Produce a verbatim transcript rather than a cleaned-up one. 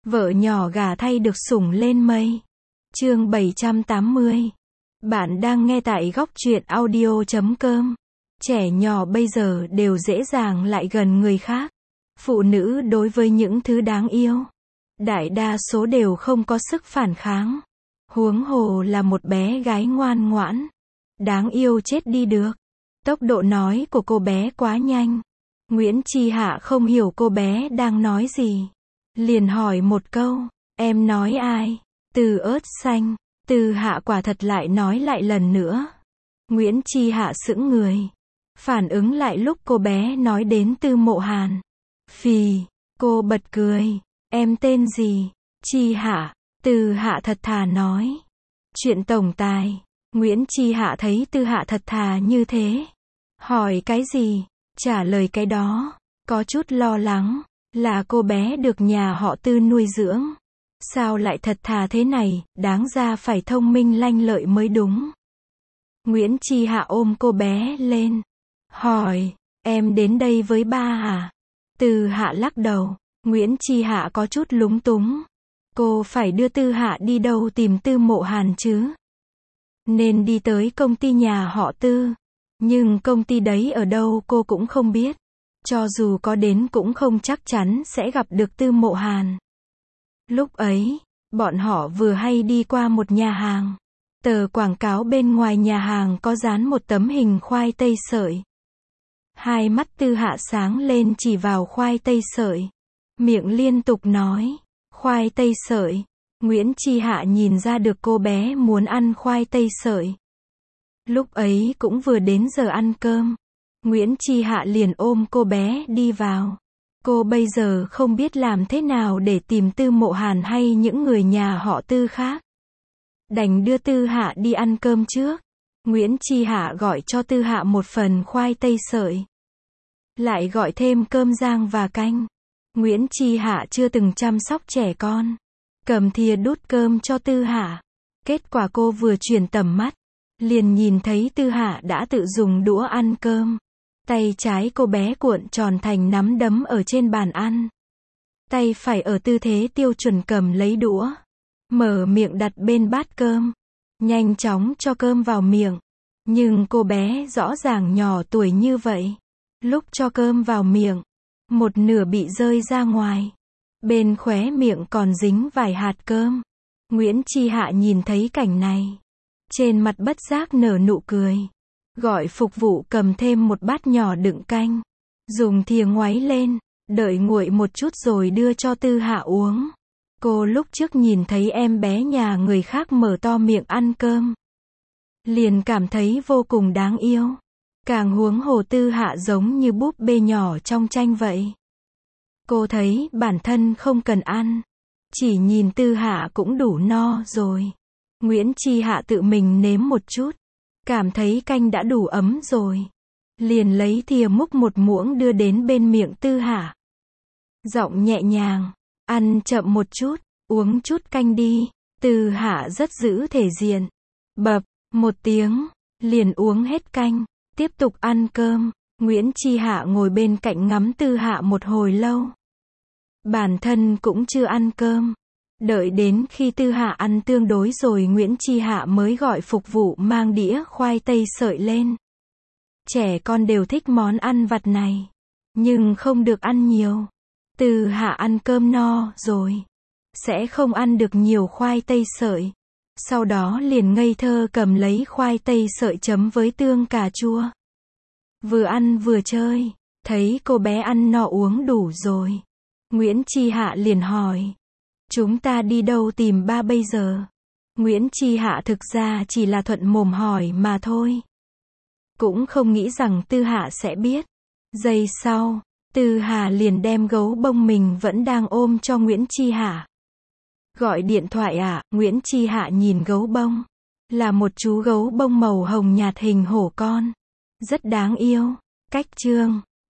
Vợ nhỏ gả thay được sủng lên mây. Chương bảy trăm tám mươi. Bạn đang nghe tại góc truyện audio chấm com. Trẻ nhỏ bây giờ đều dễ dàng lại gần người khác. Phụ nữ đối với những thứ đáng yêu, đại đa số đều không có sức phản kháng. Huống hồ là một bé gái ngoan ngoãn, đáng yêu chết đi được. Tốc độ nói của cô bé quá nhanh. Nguyễn Chi Hạ không hiểu cô bé đang nói gì. Liền hỏi một câu, em nói ai? Từ ớt xanh. Từ Hạ quả thật lại nói lại lần nữa. Nguyễn Chi Hạ sững người. Phản ứng lại lúc cô bé nói đến Tư Mộ Hàn. Phì, cô bật cười. Em tên gì? Chi Hạ. Từ Hạ thật thà nói. Chuyện tổng tài. Nguyễn Chi Hạ thấy Tư Hạ thật thà như thế. Hỏi cái gì? Trả lời cái đó. Có chút lo lắng. Là cô bé được nhà họ Tư nuôi dưỡng. Sao lại thật thà thế này, đáng ra phải thông minh lanh lợi mới đúng. Nguyễn Chi Hạ ôm cô bé lên. Hỏi, em đến đây với ba à? Từ Hạ lắc đầu. Nguyễn Chi Hạ có chút lúng túng. Cô phải đưa Tư Hạ đi đâu tìm Tư Mộ Hàn chứ? Nên đi tới công ty nhà họ Tư. Nhưng công ty đấy ở đâu cô cũng không biết. Cho dù có đến cũng không chắc chắn sẽ gặp được Tư Mộ Hàn. Lúc ấy, bọn họ vừa hay đi qua một nhà hàng. Tờ quảng cáo bên ngoài nhà hàng có dán một tấm hình khoai tây sợi. Hai mắt Tư Hạ sáng lên chỉ vào khoai tây sợi. Miệng liên tục nói, khoai tây sợi. Nguyễn Chi Hạ nhìn ra được cô bé muốn ăn khoai tây sợi. Lúc ấy cũng vừa đến giờ ăn cơm. Nguyễn Chi Hạ liền ôm cô bé đi vào. Cô bây giờ không biết làm thế nào để tìm Tư Mộ Hàn hay những người nhà họ Tư khác. Đành đưa Tư Hạ đi ăn cơm trước. Nguyễn Chi Hạ gọi cho Tư Hạ một phần khoai tây sợi. Lại gọi thêm cơm rang và canh. Nguyễn Chi Hạ chưa từng chăm sóc trẻ con. Cầm thìa đút cơm cho Tư Hạ. Kết quả cô vừa chuyển tầm mắt, liền nhìn thấy Tư Hạ đã tự dùng đũa ăn cơm. Tay trái cô bé cuộn tròn thành nắm đấm ở trên bàn ăn. Tay phải ở tư thế tiêu chuẩn cầm lấy đũa. Mở miệng đặt bên bát cơm. Nhanh chóng cho cơm vào miệng. Nhưng cô bé rõ ràng nhỏ tuổi như vậy. Lúc cho cơm vào miệng, một nửa bị rơi ra ngoài. Bên khóe miệng còn dính vài hạt cơm. Nguyễn Chi Hạ nhìn thấy cảnh này. Trên mặt bất giác nở nụ cười. Gọi phục vụ cầm thêm một bát nhỏ đựng canh. Dùng thìa ngoáy lên, đợi nguội một chút rồi đưa cho Tư Hạ uống. Cô lúc trước nhìn thấy em bé nhà người khác mở to miệng ăn cơm. Liền cảm thấy vô cùng đáng yêu. Càng huống hồ Tư Hạ giống như búp bê nhỏ trong tranh vậy. Cô thấy bản thân không cần ăn. Chỉ nhìn Tư Hạ cũng đủ no rồi. Nguyễn Chi Hạ tự mình nếm một chút. Cảm thấy canh đã đủ ấm rồi. Liền lấy thìa múc một muỗng đưa đến bên miệng Tư Hạ. Giọng nhẹ nhàng, ăn chậm một chút, uống chút canh đi. Tư Hạ rất giữ thể diện. Bập, một tiếng, liền uống hết canh, tiếp tục ăn cơm. Nguyễn Chi Hạ ngồi bên cạnh ngắm Tư Hạ một hồi lâu. Bản thân cũng chưa ăn cơm. Đợi đến khi Tư Hạ ăn tương đối rồi Nguyễn Chi Hạ mới gọi phục vụ mang đĩa khoai tây sợi lên. Trẻ con đều thích món ăn vặt này. Nhưng không được ăn nhiều. Tư Hạ ăn cơm no rồi. Sẽ không ăn được nhiều khoai tây sợi. Sau đó liền ngây thơ cầm lấy khoai tây sợi chấm với tương cà chua. Vừa ăn vừa chơi. Thấy cô bé ăn no uống đủ rồi. Nguyễn Chi Hạ liền hỏi. Chúng ta đi đâu tìm ba bây giờ? Nguyễn Chi Hạ thực ra chỉ là thuận mồm hỏi mà thôi. Cũng không nghĩ rằng Tư Hạ sẽ biết. Giây sau, Tư Hạ liền đem gấu bông mình vẫn đang ôm cho Nguyễn Chi Hạ. Gọi điện thoại à? Nguyễn Chi Hạ nhìn gấu bông. Là một chú gấu bông màu hồng nhạt hình hổ con. Rất đáng yêu. Cách chương